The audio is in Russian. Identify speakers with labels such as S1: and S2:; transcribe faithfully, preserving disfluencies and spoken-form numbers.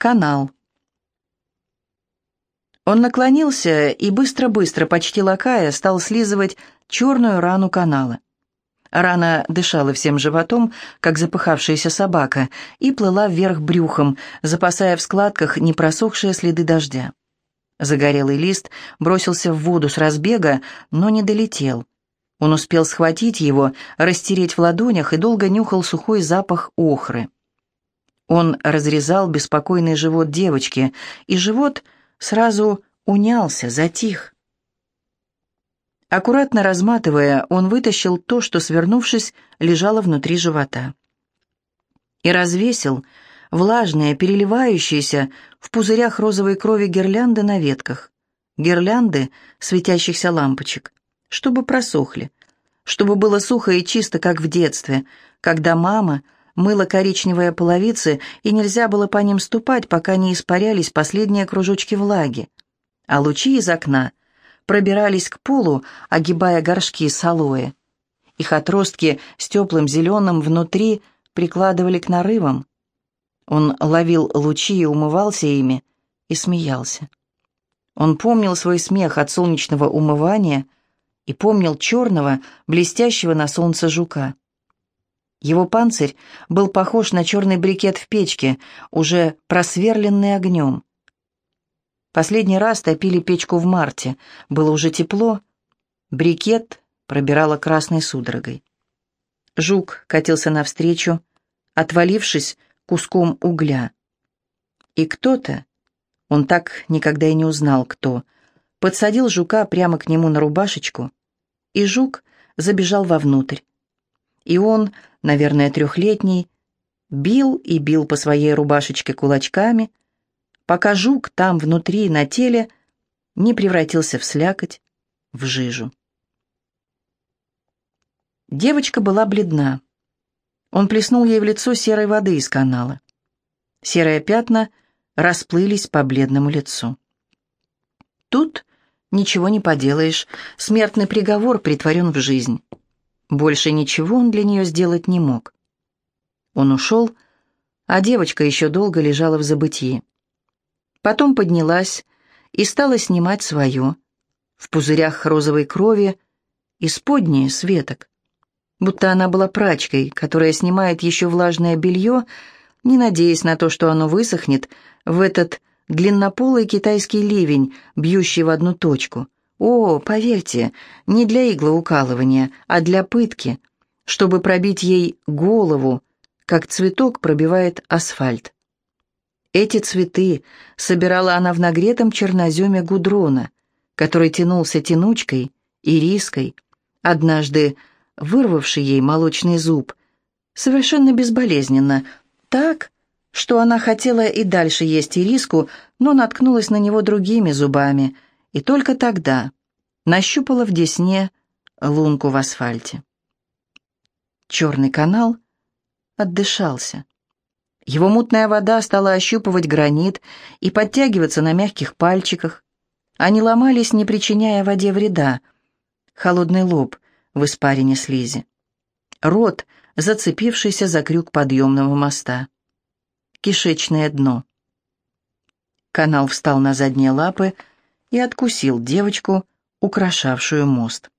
S1: Канал. Он наклонился и быстро-быстро, почти лакая, стал слизывать черную рану канала. Рана дышала всем животом, как запыхавшаяся собака, и плыла вверх брюхом, запасая в складках непросохшие следы дождя. Загорелый лист бросился в воду с разбега, но не долетел. Он успел схватить его, растереть в ладонях и долго нюхал сухой запах охры. Он разрезал беспокойный живот девочки, и живот сразу унялся, затих. Аккуратно разматывая, он вытащил то, что, свернувшись, лежало внутри живота. И развесил влажные, переливающиеся в пузырях розовой крови гирлянды на ветках. Гирлянды светящихся лампочек, чтобы просохли, чтобы было сухо и чисто, как в детстве, когда мама мыла коричневые половицы, и нельзя было по ним ступать, пока не испарялись последние кружочки влаги, а лучи из окна пробирались к полу, огибая горшки с алоэ. Их отростки с теплым зеленым внутри прикладывали к нарывам. Он ловил лучи и умывался ими, и смеялся. Он помнил свой смех от солнечного умывания и помнил черного, блестящего на солнце жука. Его панцирь был похож на черный брикет в печке, уже просверленный огнем. Последний раз топили печку в марте. Было уже тепло. Брикет пробирало красной судорогой. Жук катился навстречу, отвалившись куском угля. И кто-то, он так никогда и не узнал, кто, подсадил жука прямо к нему на рубашечку, и жук забежал вовнутрь. И он, наверное, трехлетний, бил и бил по своей рубашечке кулачками, пока жук там внутри, на теле, не превратился в слякоть, в жижу. Девочка была бледна. Он плеснул ей в лицо серой воды из канала. Серые пятна расплылись по бледному лицу. Тут ничего не поделаешь, смертный приговор претворен в жизнь. Больше ничего он для нее сделать не мог. Он ушел, а девочка еще долго лежала в забытии. Потом поднялась и стала снимать свое, в пузырях розовой крови, исподние с веток, будто она была прачкой, которая снимает еще влажное белье, не надеясь на то, что оно высохнет в этот длиннополый китайский ливень, бьющий в одну точку. О, поверьте, не для иглоукалывания, а для пытки, чтобы пробить ей голову, как цветок пробивает асфальт. Эти цветы собирала она в нагретом черноземе гудрона, который тянулся тянучкой, ириской, однажды вырвавший ей молочный зуб, совершенно безболезненно, так, что она хотела и дальше есть ириску, но наткнулась на него другими зубами, и только тогда нащупала в десне лунку в асфальте. Черный канал отдышался. Его мутная вода стала ощупывать гранит и подтягиваться на мягких пальчиках. Они ломались, не причиняя воде вреда. Холодный лоб в испарине слизи. Рот, зацепившийся за крюк подъемного моста. Кишечное дно. Канал встал на задние лапы и откусил девочку, украшавшую мост.